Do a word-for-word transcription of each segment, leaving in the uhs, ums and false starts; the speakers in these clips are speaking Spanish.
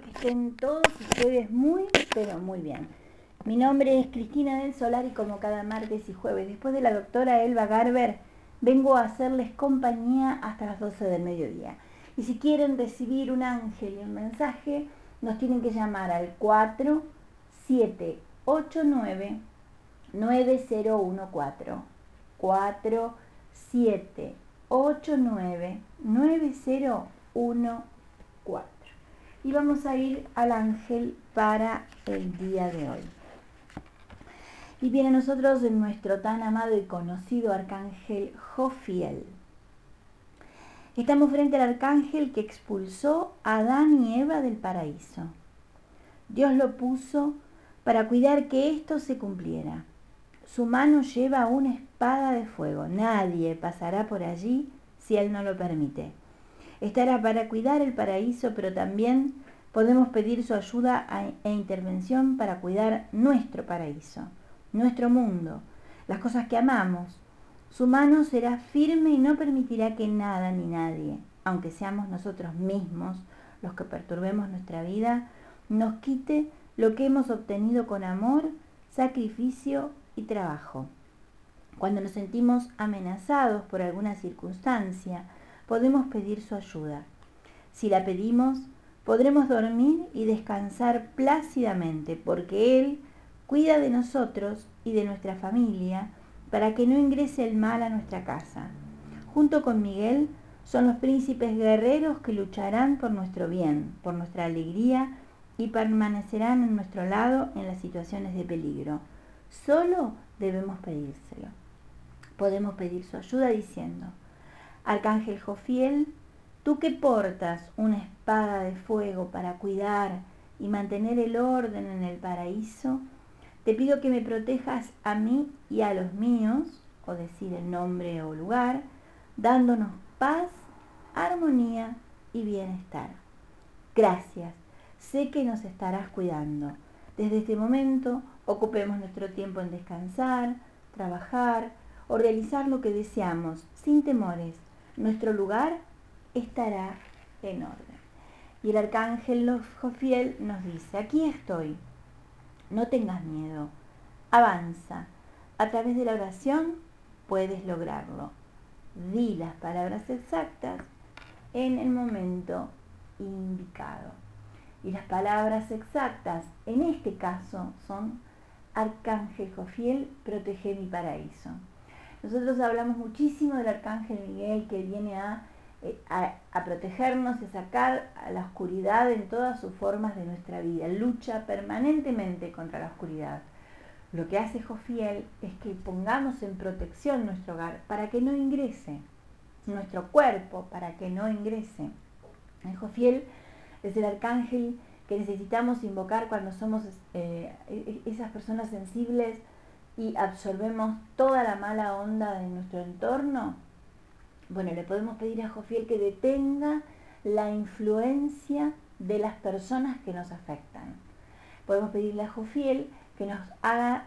que estén todos ustedes muy, pero muy bien. Mi nombre es Cristina del Solar y como cada martes y jueves, después de la doctora Elba Garber, vengo a hacerles compañía hasta las doce del mediodía. Y si quieren recibir un ángel y un mensaje, nos tienen que llamar al cuatro siete ocho nueve nueve cero uno cuatro. cuatro siete ocho nueve nueve cero uno cuatro. Y vamos a ir al ángel para el día de hoy. Y viene a nosotros en nuestro tan amado y conocido arcángel Jofiel. Estamos frente al arcángel que expulsó a Adán y Eva del paraíso. Dios lo puso para cuidar que esto se cumpliera. Su mano lleva una espada de fuego. Nadie pasará por allí si Él no lo permite. Estará para cuidar el paraíso, pero también podemos pedir su ayuda e intervención para cuidar nuestro paraíso, nuestro mundo, las cosas que amamos. Su mano será firme y no permitirá que nada ni nadie, aunque seamos nosotros mismos los que perturbemos nuestra vida, nos quite lo que hemos obtenido con amor, sacrificio y trabajo. Cuando nos sentimos amenazados por alguna circunstancia, podemos pedir su ayuda. Si la pedimos, podremos dormir y descansar plácidamente, porque Él cuida de nosotros y de nuestra familia para que no ingrese el mal a nuestra casa. Junto con Miguel son los príncipes guerreros que lucharán por nuestro bien, por nuestra alegría y permanecerán en nuestro lado en las situaciones de peligro. Solo debemos pedírselo. Podemos pedir su ayuda diciendo: Arcángel Jofiel, tú que portas una espada de fuego para cuidar y mantener el orden en el paraíso, te pido que me protejas a mí y a los míos, o decir el nombre o lugar, dándonos paz, armonía y bienestar. Gracias, sé que nos estarás cuidando. Desde este momento ocupemos nuestro tiempo en descansar, trabajar o realizar lo que deseamos, sin temores. Nuestro lugar estará en orden. Y el arcángel Jofiel nos dice: aquí estoy, no tengas miedo, avanza. A través de la oración puedes lograrlo. Di las palabras exactas en el momento indicado. Y las palabras exactas en este caso son: Arcángel Jofiel, protege mi paraíso. Nosotros hablamos muchísimo del Arcángel Miguel, que viene a, a, a protegernos y a sacar a la oscuridad en todas sus formas de nuestra vida. Lucha permanentemente contra la oscuridad. Lo que hace Jofiel es que pongamos en protección nuestro hogar para que no ingrese, nuestro cuerpo para que no ingrese. El Jofiel es el arcángel que necesitamos invocar cuando somos eh, esas personas sensibles y absorbemos toda la mala onda de nuestro entorno. Bueno, le podemos pedir a Jofiel que detenga la influencia de las personas que nos afectan. Podemos pedirle a Jofiel que nos haga,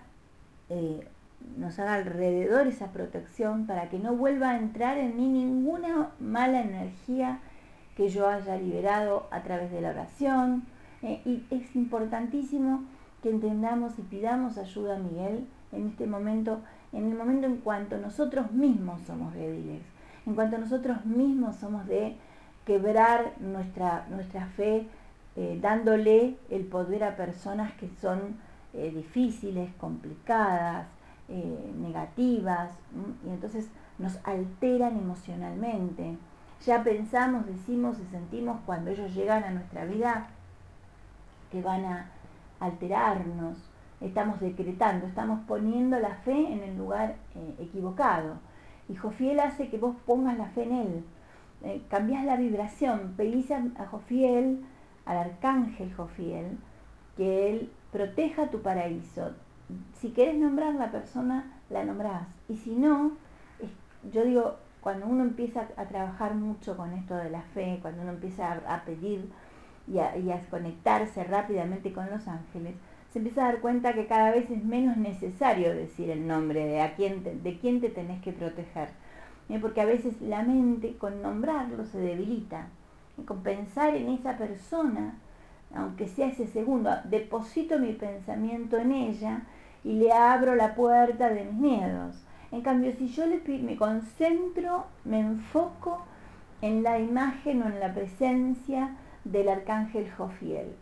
eh, nos haga alrededor esa protección para que no vuelva a entrar en mí ninguna mala energía que yo haya liberado a través de la oración. Eh, y es importantísimo que entendamos y pidamos ayuda a Miguel en este momento, en el momento en cuanto nosotros mismos somos débiles, en cuanto nosotros mismos somos de quebrar nuestra, nuestra fe, eh, dándole el poder a personas que son eh, difíciles, complicadas, eh, negativas, ¿m? Y entonces nos alteran emocionalmente. Ya pensamos, decimos y sentimos cuando ellos llegan a nuestra vida que van a alterarnos. Estamos decretando, estamos poniendo la fe en el lugar eh, equivocado. Y Jofiel hace que vos pongas la fe en él. Eh, cambiás la vibración, pedís a, a Jofiel, al arcángel Jofiel, que él proteja tu paraíso. Si querés nombrar la persona, la nombrás. Y si no, es, yo digo, cuando uno empieza a trabajar mucho con esto de la fe, cuando uno empieza a, a pedir y a, y a conectarse rápidamente con los ángeles, se empieza a dar cuenta que cada vez es menos necesario decir el nombre de a quién te, de quién te tenés que proteger, ¿eh? Porque a veces la mente con nombrarlo se debilita, y con pensar en esa persona aunque sea ese segundo, deposito mi pensamiento en ella y le abro la puerta de mis miedos. En cambio, si yo le, me concentro, me enfoco en la imagen o en la presencia del arcángel Jofiel,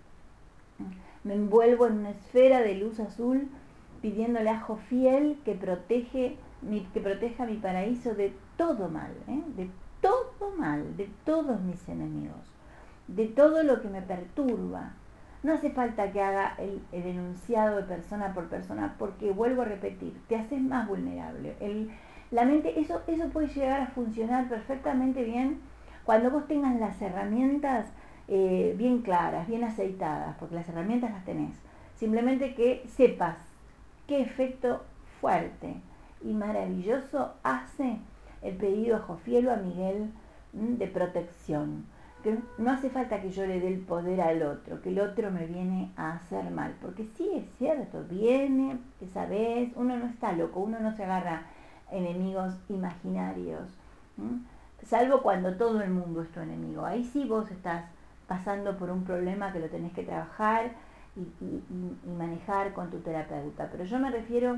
me envuelvo en una esfera de luz azul pidiéndole a Jofiel que, protege, mi, que proteja mi paraíso de todo mal, ¿eh? de todo mal, de todos mis enemigos, de todo lo que me perturba. No hace falta que haga el, el enunciado de persona por persona, porque vuelvo a repetir, te haces más vulnerable. El, la mente, eso, eso puede llegar a funcionar perfectamente bien cuando vos tengas las herramientas eh, bien claras, bien aceitadas, porque las herramientas las tenés. Simplemente que sepas qué efecto fuerte y maravilloso hace el pedido a Jofiel o a Miguel de protección. Que no hace falta que yo le dé el poder al otro, que el otro me viene a hacer mal, porque sí es cierto, viene, esa vez, uno no está loco, uno no se agarra enemigos imaginarios, ¿m? Salvo cuando todo el mundo es tu enemigo, ahí sí vos estás pasando por un problema que lo tenés que trabajar y, y, y manejar con tu terapeuta, pero yo me refiero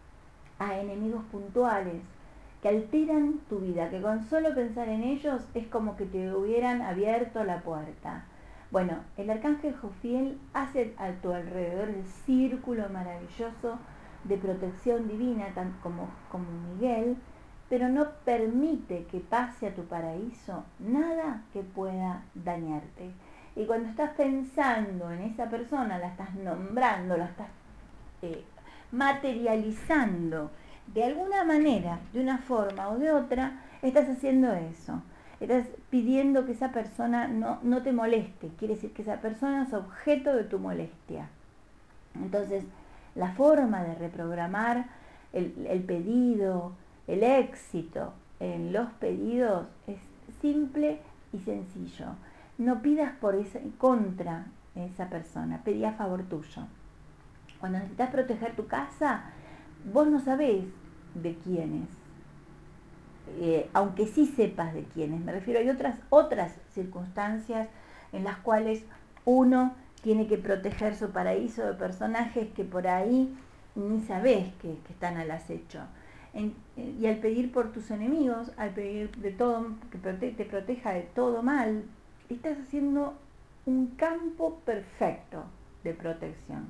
a enemigos puntuales, que alteran tu vida, que con solo pensar en ellos es como que te hubieran abierto la puerta. Bueno, el arcángel Jofiel hace a tu alrededor el círculo maravilloso de protección divina, tanto como, como Miguel, pero no permite que pase a tu paraíso nada que pueda dañarte. Y cuando estás pensando en esa persona, la estás nombrando, la estás eh, materializando, de alguna manera, de una forma o de otra, estás haciendo eso. Estás pidiendo que esa persona no, no te moleste. Quiere decir que esa persona es objeto de tu molestia. Entonces, la forma de reprogramar el, el pedido, el éxito en los pedidos es simple y sencillo. No pidas por esa, contra esa persona, pedí a favor tuyo. Cuando necesitas proteger tu casa, vos no sabés de quiénes, eh, aunque sí sepas de quiénes. Me refiero, hay otras, otras circunstancias en las cuales uno tiene que proteger su paraíso de personajes que por ahí ni sabés que, que están al acecho. En, y al pedir por tus enemigos, al pedir de todo, que prote, te proteja de todo mal, estás haciendo un campo perfecto de protección.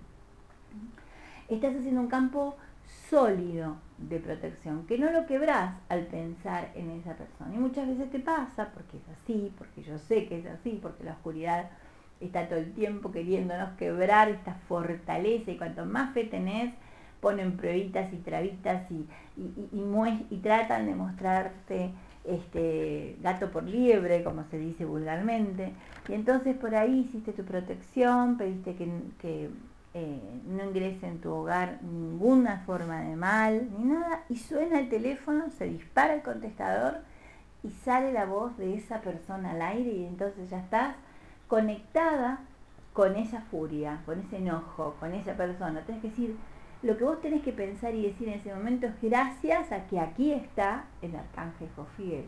Estás haciendo un campo sólido de protección, que no lo quebrás al pensar en esa persona. Y muchas veces te pasa, porque es así, porque yo sé que es así, porque la oscuridad está todo el tiempo queriéndonos quebrar esta fortaleza, y cuanto más fe tenés, ponen pruebitas y trabitas y, y, y, y, y tratan de mostrarte este gato por liebre, como se dice vulgarmente. Y entonces por ahí hiciste tu protección, pediste que, que Eh, no ingrese en tu hogar ninguna forma de mal ni nada, y suena el teléfono, se dispara el contestador y sale la voz de esa persona al aire, y entonces ya estás conectada con esa furia, con ese enojo, con esa persona. Tenés que decir, lo que vos tenés que pensar y decir en ese momento es: gracias a que aquí está el arcángel Jofiel,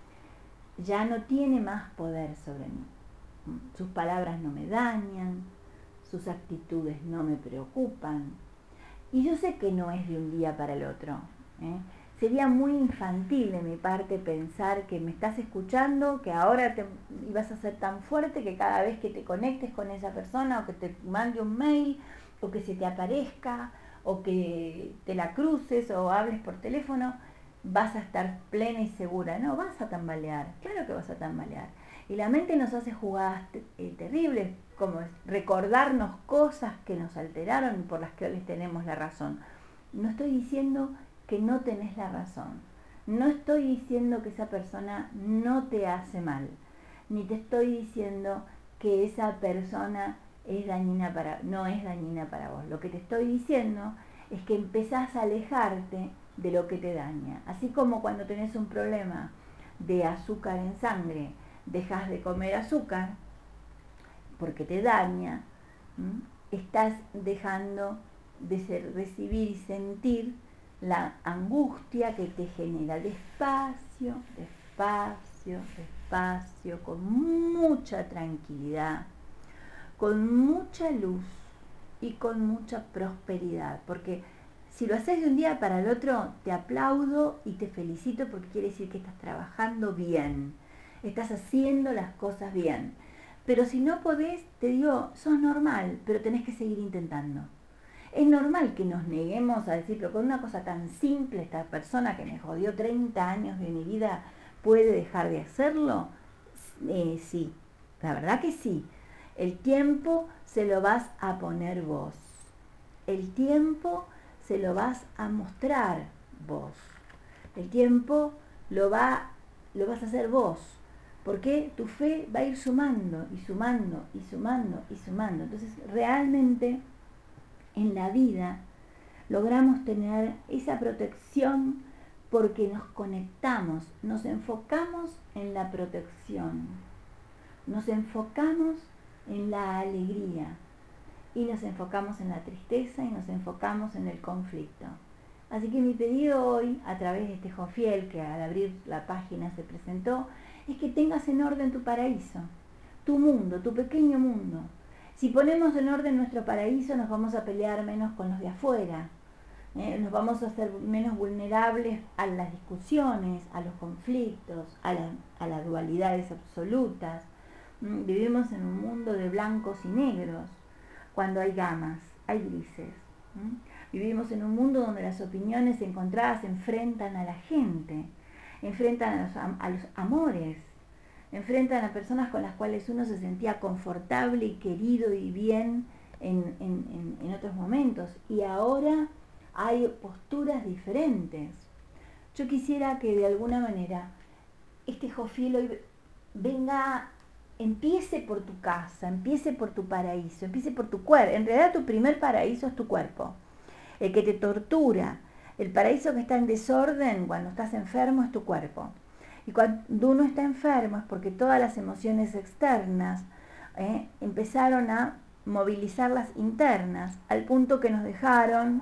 ya no tiene más poder sobre mí, sus palabras no me dañan, sus actitudes no me preocupan. Y yo sé que no es de un día para el otro, ¿eh? Sería muy infantil de mi parte pensar que me estás escuchando, que ahora te ibas a ser tan fuerte que cada vez que te conectes con esa persona, o que te mande un mail, o que se te aparezca, o que te la cruces o hables por teléfono, vas a estar plena y segura. No, vas a tambalear, claro que vas a tambalear. Y la mente nos hace jugadas eh, terribles, como recordarnos cosas que nos alteraron y por las que hoy tenemos la razón. No estoy diciendo que no tenés la razón, no estoy diciendo que esa persona no te hace mal, ni te estoy diciendo que esa persona es dañina para, no es dañina para vos. Lo que te estoy diciendo es que empezás a alejarte de lo que te daña. Así como cuando tenés un problema de azúcar en sangre, dejas de comer azúcar porque te daña, ¿m? Estás dejando de ser, recibir y sentir la angustia que te genera. Despacio, despacio, despacio, con mucha tranquilidad, con mucha luz y con mucha prosperidad, porque si lo haces de un día para el otro, te aplaudo y te felicito porque quiere decir que estás trabajando bien, estás haciendo las cosas bien. Pero si no podés, te digo, sos normal, pero tenés que seguir intentando. Es normal que nos neguemos a decir, pero con una cosa tan simple, esta persona que me jodió treinta años de mi vida, ¿puede dejar de hacerlo? Eh, sí, la verdad que sí. El tiempo se lo vas a poner vos. El tiempo se lo vas a mostrar vos. El tiempo lo, va, lo vas a hacer vos. Porque tu fe va a ir sumando y sumando y sumando y sumando. Entonces realmente en la vida logramos tener esa protección porque nos conectamos, nos enfocamos en la protección, nos enfocamos en la alegría y nos enfocamos en la tristeza y nos enfocamos en el conflicto. Así que mi pedido hoy, a través de este Jofiel, que al abrir la página se presentó, es que tengas en orden tu paraíso, tu mundo, tu pequeño mundo. Si ponemos en orden nuestro paraíso, nos vamos a pelear menos con los de afuera, ¿eh? Nos vamos a hacer menos vulnerables a las discusiones, a los conflictos, a, la, a las dualidades absolutas. ¿Mm? Vivimos en un mundo de blancos y negros, cuando hay gamas, hay grises. ¿Mm? Vivimos en un mundo donde las opiniones encontradas enfrentan a la gente, enfrentan a los, a los amores, enfrentan a personas con las cuales uno se sentía confortable y querido y bien en, en, en, en otros momentos. Y ahora hay posturas diferentes. Yo quisiera que de alguna manera este Jofiel hoy venga, empiece por tu casa, empiece por tu paraíso, empiece por tu cuerpo. En realidad tu primer paraíso es tu cuerpo, el que te tortura. El paraíso que está en desorden cuando estás enfermo es tu cuerpo. Y cuando uno está enfermo es porque todas las emociones externas eh, empezaron a movilizar las internas, al punto que nos dejaron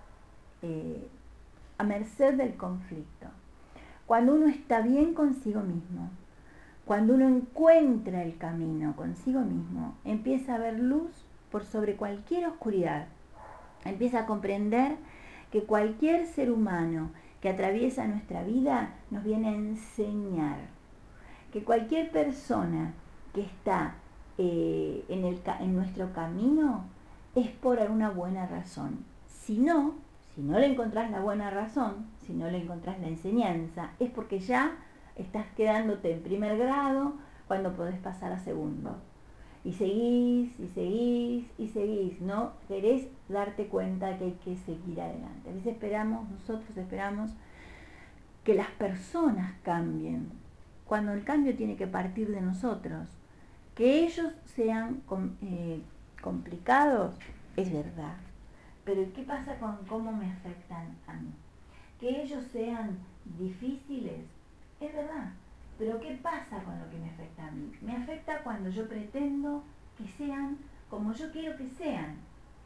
eh, a merced del conflicto. Cuando uno está bien consigo mismo, cuando uno encuentra el camino consigo mismo, empieza a ver luz por sobre cualquier oscuridad. Empieza a comprender que cualquier ser humano que atraviesa nuestra vida nos viene a enseñar. Que cualquier persona que está eh, en, el, en nuestro camino es por alguna buena razón. Si no, si no le encontrás la buena razón, si no le encontrás la enseñanza, es porque ya estás quedándote en primer grado cuando podés pasar a segundo. Y seguís, y seguís, y seguís, ¿no? Querés darte cuenta que hay que seguir adelante. A veces esperamos, nosotros esperamos que las personas cambien, cuando el cambio tiene que partir de nosotros. Que ellos sean eh, complicados, es verdad. Pero ¿qué pasa con cómo me afectan a mí? Que ellos sean difíciles, es verdad. Pero ¿qué pasa con lo que me afecta a mí? Me afecta cuando yo pretendo que sean como yo quiero que sean.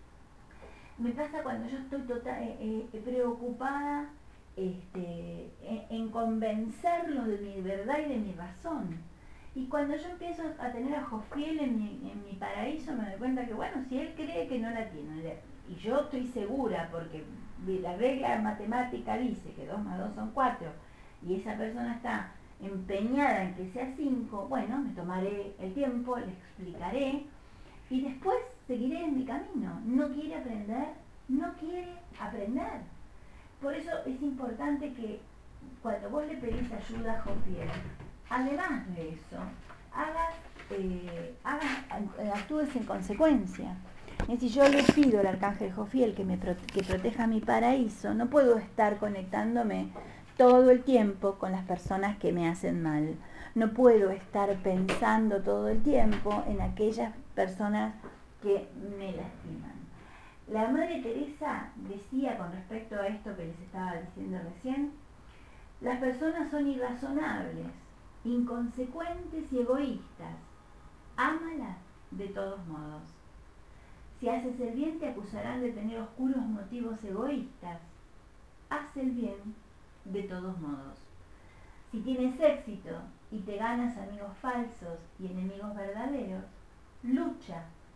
Me pasa cuando yo estoy total, eh, eh, preocupada este, en, en convencerlos de mi verdad y de mi razón. Y cuando yo empiezo a tener a Jofiel en mi, en mi paraíso, me doy cuenta que, bueno, si él cree que no la tiene, y yo estoy segura, porque la regla matemática dice que dos más dos son cuatro, y esa persona está empeñada en que sea cinco, bueno, me tomaré el tiempo, le explicaré, y después seguiré en mi camino. No quiere aprender, no quiere aprender. Por eso es importante que cuando vos le pedís ayuda a Jofiel, además de eso, hagas, eh, hagas, actúes en consecuencia. Y si yo le pido al arcángel Jofiel que me que proteja mi paraíso, no puedo estar conectándome todo el tiempo con las personas que me hacen mal. No puedo estar pensando todo el tiempo en aquellas personas que me lastiman. La Madre Teresa decía con respecto a esto que les estaba diciendo recién, las personas son irrazonables, inconsecuentes y egoístas. Ámalas de todos modos. Si haces el bien te acusarán de tener oscuros motivos egoístas. Haz el bien de todos modos. Si tienes éxito y te ganas amigos falsos y enemigos verdaderos, lucha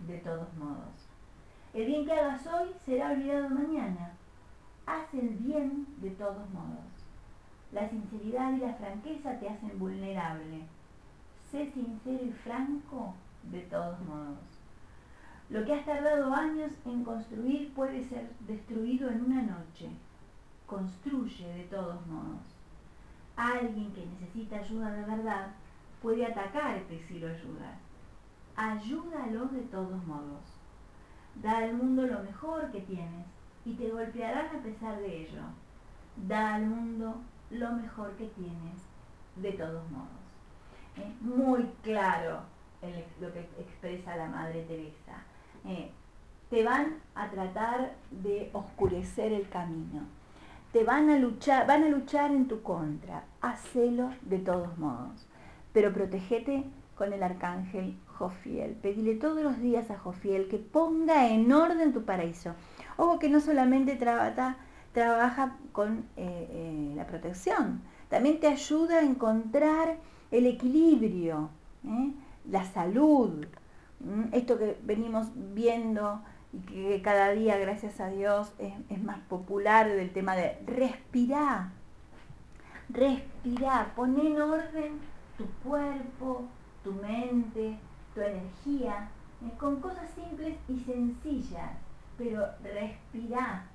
de todos modos. El bien que hagas hoy será olvidado mañana. Haz el bien de todos modos. La sinceridad y la franqueza te hacen vulnerable. Sé sincero y franco de todos modos. Lo que has tardado años en construir puede ser destruido en una noche. Construye de todos modos. Alguien que necesita ayuda de verdad puede atacarte si lo ayudas. Ayúdalo de todos modos. Da al mundo lo mejor que tienes y te golpearán a pesar de ello. Da al mundo lo mejor que tienes de todos modos. ¿Eh? Muy claro el, lo que expresa la Madre Teresa. Eh, te van a tratar de oscurecer el camino. Te van a luchar, van a luchar en tu contra. Hacelo de todos modos. Pero protégete con el arcángel Jofiel. Pedile todos los días a Jofiel que ponga en orden tu paraíso. Ojo que no solamente trabaja, trabaja con eh, eh, la protección, también te ayuda a encontrar el equilibrio, ¿eh? La salud, ¿eh? Esto que venimos viendo y que cada día, gracias a Dios, es, es más popular, del tema de respirar, respirar, pon en orden tu cuerpo, tu mente, tu energía, ¿eh? Con cosas simples y sencillas, pero respirá.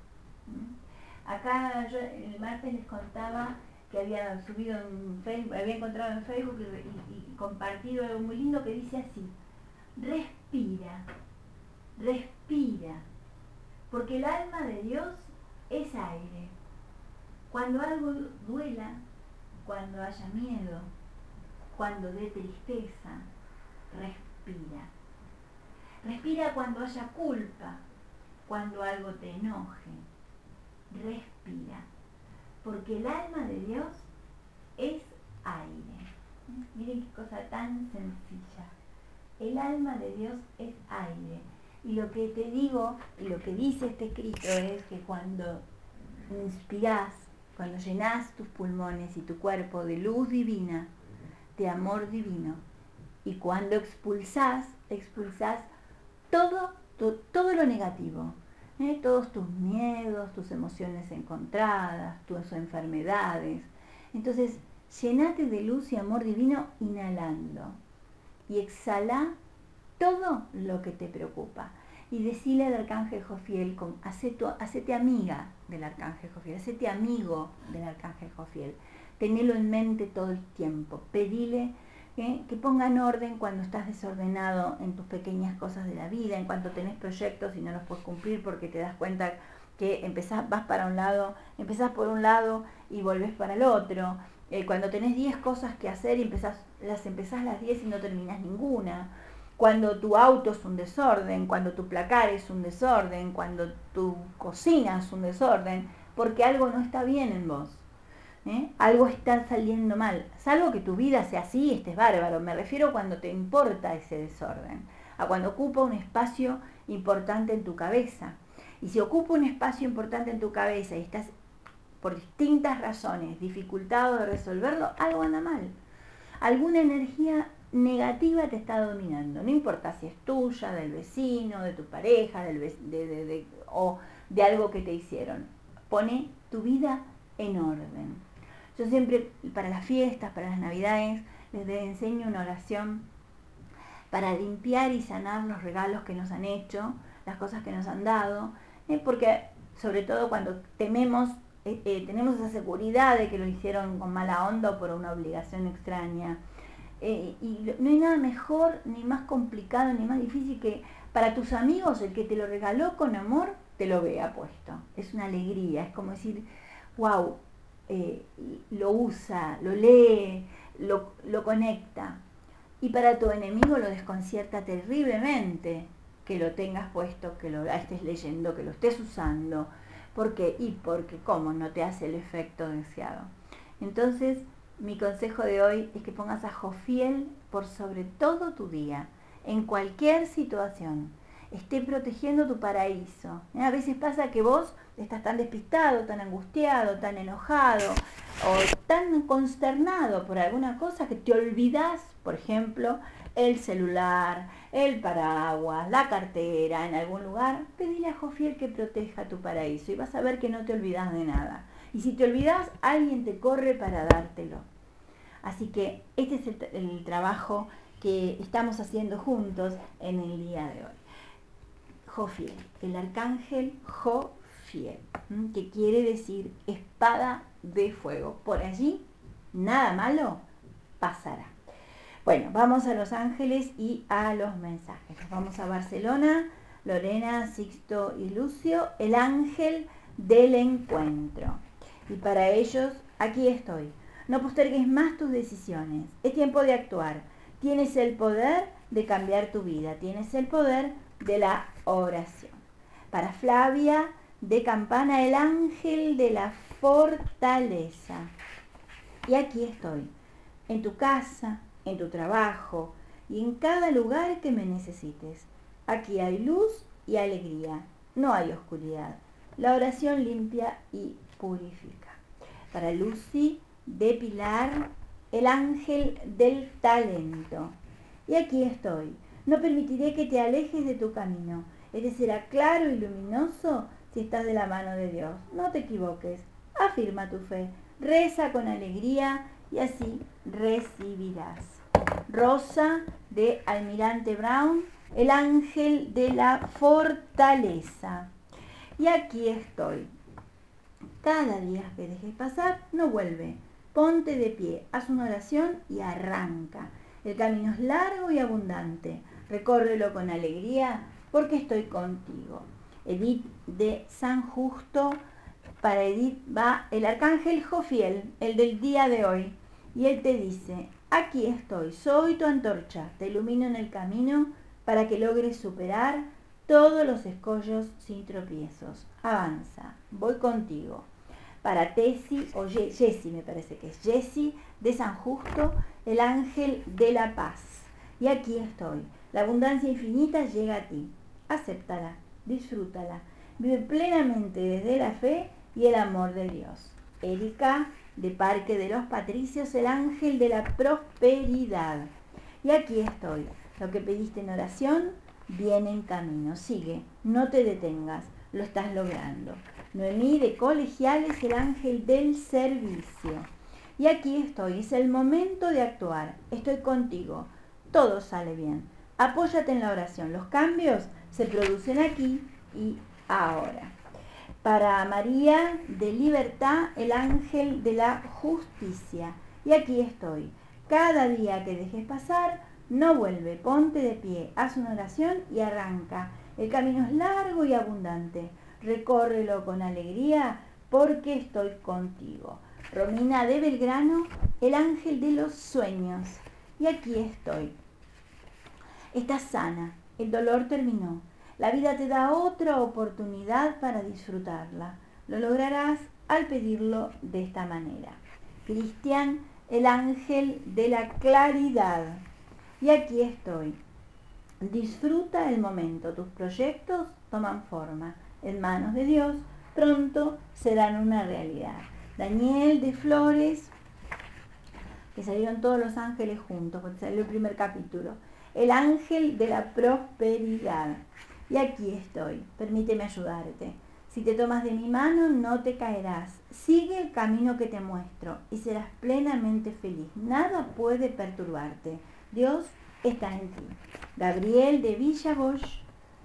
Acá yo el martes les contaba que había subido en Facebook, había encontrado en Facebook y, y, y compartido algo muy lindo que dice así: respira, respira, porque el alma de Dios es aire. Cuando algo duela, cuando haya miedo, cuando dé tristeza, respira. Respira cuando haya culpa, cuando algo te enoje. Respira, porque el alma de Dios es aire. Miren qué cosa tan sencilla. El alma de Dios es aire. Y lo que te digo, y lo que dice este escrito es que cuando inspirás, cuando llenás tus pulmones y tu cuerpo de luz divina, de amor divino, y cuando expulsás, expulsás todo, to, todo lo negativo, ¿eh? Todos tus miedos, tus emociones encontradas, tus enfermedades. Entonces, llenate de luz y amor divino inhalando y exhala todo lo que te preocupa. Y decile al arcángel Jofiel, hacete, hacete amiga del arcángel Jofiel, hacete amigo del arcángel Jofiel. Tenelo en mente todo el tiempo. Pedile ¿eh? que ponga en orden cuando estás desordenado en tus pequeñas cosas de la vida, en cuanto tenés proyectos y no los puedes cumplir porque te das cuenta que empezás, vas para un lado, empezás por un lado y volvés para el otro. Eh, cuando tenés diez cosas que hacer y empezás, las empezás las diez y no terminás ninguna. Cuando tu auto es un desorden, cuando tu placar es un desorden, cuando tu cocina es un desorden, porque algo no está bien en vos. ¿Eh? Algo está saliendo mal, salvo que tu vida sea así, estés bárbaro. Me refiero cuando te importa ese desorden, a cuando ocupa un espacio importante en tu cabeza. Y si ocupa un espacio importante en tu cabeza y estás por distintas razones dificultado de resolverlo, algo anda mal. Alguna energía negativa te está dominando, no importa si es tuya, del vecino, de tu pareja, del de, de, de, o de algo que te hicieron. Pone tu vida en orden. Yo siempre, para las fiestas, para las navidades, les enseño una oración para limpiar y sanar los regalos que nos han hecho, las cosas que nos han dado, ¿eh? Porque sobre todo cuando tememos, eh, eh, tenemos esa seguridad de que lo hicieron con mala onda o por una obligación extraña. Eh, y no hay nada mejor, ni más complicado, ni más difícil que para tus amigos el que te lo regaló con amor te lo vea puesto. Es una alegría, es como decir, wow, eh, lo usa, lo lee, lo, lo conecta. Y para tu enemigo lo desconcierta terriblemente que lo tengas puesto, que lo estés leyendo, que lo estés usando. ¿Por qué? Y porque cómo no te hace el efecto deseado. Entonces, mi consejo de hoy es que pongas a Jofiel por sobre todo tu día, en cualquier situación. Esté protegiendo tu paraíso. ¿Eh? A veces pasa que vos estás tan despistado, tan angustiado, tan enojado o tan consternado por alguna cosa que te olvidás, por ejemplo, el celular, el paraguas, la cartera en algún lugar, pedile a Jofiel que proteja tu paraíso y vas a ver que no te olvidas de nada. Y si te olvidas, alguien te corre para dártelo. Así que este es el, el trabajo que estamos haciendo juntos en el día de hoy. Jofiel, el arcángel Jofiel, que quiere decir espada de fuego. Por allí nada malo pasará. Bueno, vamos a Los Ángeles y a los mensajes. Vamos a Barcelona, Lorena, Sixto y Lucio, el ángel del encuentro. Y para ellos, aquí estoy. No postergues más tus decisiones. Es tiempo de actuar. Tienes el poder de cambiar tu vida. Tienes el poder de la oración. Para Flavia, de Campana, el ángel de la fortaleza. Y aquí estoy, en tu casa, en tu trabajo y en cada lugar que me necesites. Aquí hay luz y alegría, no hay oscuridad. La oración limpia y purifica. Para Lucy, de Pilar, el ángel del talento. Y aquí estoy. No permitiré que te alejes de tu camino. Este será claro y luminoso si estás de la mano de Dios. No te equivoques. Afirma tu fe. Reza con alegría y así recibirás. Rosa, de Almirante Brown, el ángel de la fortaleza. Y aquí estoy. Cada día que dejes pasar, no vuelve. Ponte de pie, haz una oración y arranca. El camino es largo y abundante. Recórrelo con alegría porque estoy contigo. Edith, de San Justo. Para Edith va el arcángel Jofiel, el del día de hoy. Y él te dice, aquí estoy, soy tu antorcha, te ilumino en el camino para que logres superar todos los escollos sin tropiezos. Avanza, voy contigo. Para Tessy, o Jessie me parece que es Jessie, de San Justo, el ángel de la paz. Y aquí estoy, la abundancia infinita llega a ti. Acéptala, disfrútala, vive plenamente desde la fe y el amor de Dios. Erika, de Parque de los Patricios, el ángel de la prosperidad. Y aquí estoy, lo que pediste en oración viene en camino. Sigue, no te detengas, lo estás logrando. Noemí, de Colegiales, el ángel del servicio. Y aquí estoy, es el momento de actuar. Estoy contigo, todo sale bien. Apóyate en la oración, los cambios se producen aquí y ahora. Para María, de Libertad, el ángel de la justicia. Y aquí estoy. Cada día que dejes pasar, no vuelve, ponte de pie, haz una oración y arranca. El camino es largo y abundante. Recórrelo con alegría porque estoy contigo. Romina, de Belgrano, el ángel de los sueños. Y aquí estoy. Estás sana, el dolor terminó. La vida te da otra oportunidad para disfrutarla. Lo lograrás al pedirlo de esta manera. Cristian, el ángel de la claridad. Y aquí estoy. Disfruta el momento. Tus proyectos toman forma. En manos de Dios, pronto serán una realidad. Daniel, de Flores, que salieron todos los ángeles juntos, porque salió el primer capítulo. El ángel de la prosperidad. Y aquí estoy, permíteme ayudarte. Si te tomas de mi mano, no te caerás. Sigue el camino que te muestro y serás plenamente feliz. Nada puede perturbarte. Dios está en ti. Gabriel, de Villa Bosch,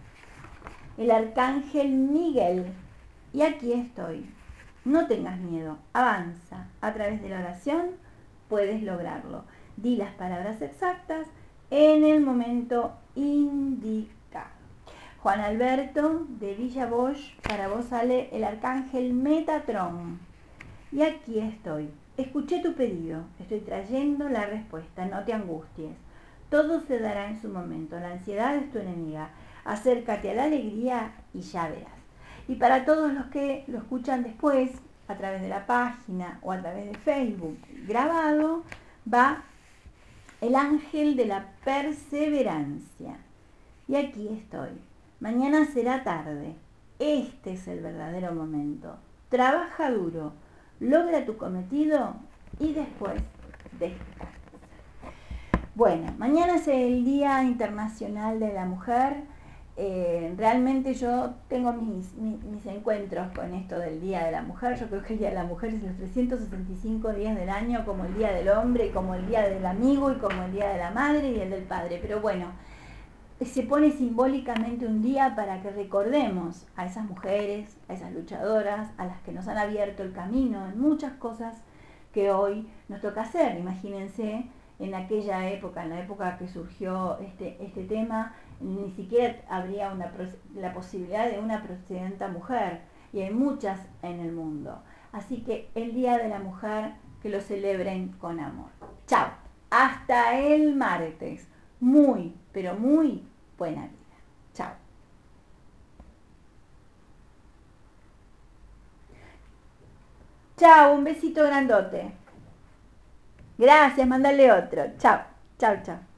el arcángel Miguel. Y aquí estoy. No tengas miedo, avanza. A través de la oración puedes lograrlo. Di las palabras exactas en el momento indicado. Juan Alberto, de Villa Bosch, para vos sale el arcángel Metatron. Y aquí estoy. Escuché tu pedido. Estoy trayendo la respuesta. No te angusties. Todo se dará en su momento. La ansiedad es tu enemiga. Acércate a la alegría y ya verás. Y para todos los que lo escuchan después, a través de la página o a través de Facebook grabado, va el ángel de la perseverancia. Y aquí estoy. Mañana será tarde. Este es el verdadero momento. Trabaja duro, logra tu cometido y después descansa. Bueno, mañana es el Día Internacional de la Mujer. Eh, realmente yo tengo mis, mis, mis encuentros con esto del Día de la Mujer. Yo creo que el Día de la Mujer es los trescientos sesenta y cinco días del año, como el Día del Hombre, y como el Día del Amigo, y como el Día de la Madre y el del Padre. Pero bueno, se pone simbólicamente un día para que recordemos a esas mujeres, a esas luchadoras, a las que nos han abierto el camino en muchas cosas que hoy nos toca hacer. Imagínense en aquella época, en la época que surgió este, este tema, ni siquiera habría una, la posibilidad de una presidenta mujer, y hay muchas en el mundo. Así que el Día de la Mujer, que lo celebren con amor. Chao, hasta el martes. Muy, pero muy buena vida. Chao. Chao, un besito grandote. Gracias, mándale otro. Chao, chao, chao.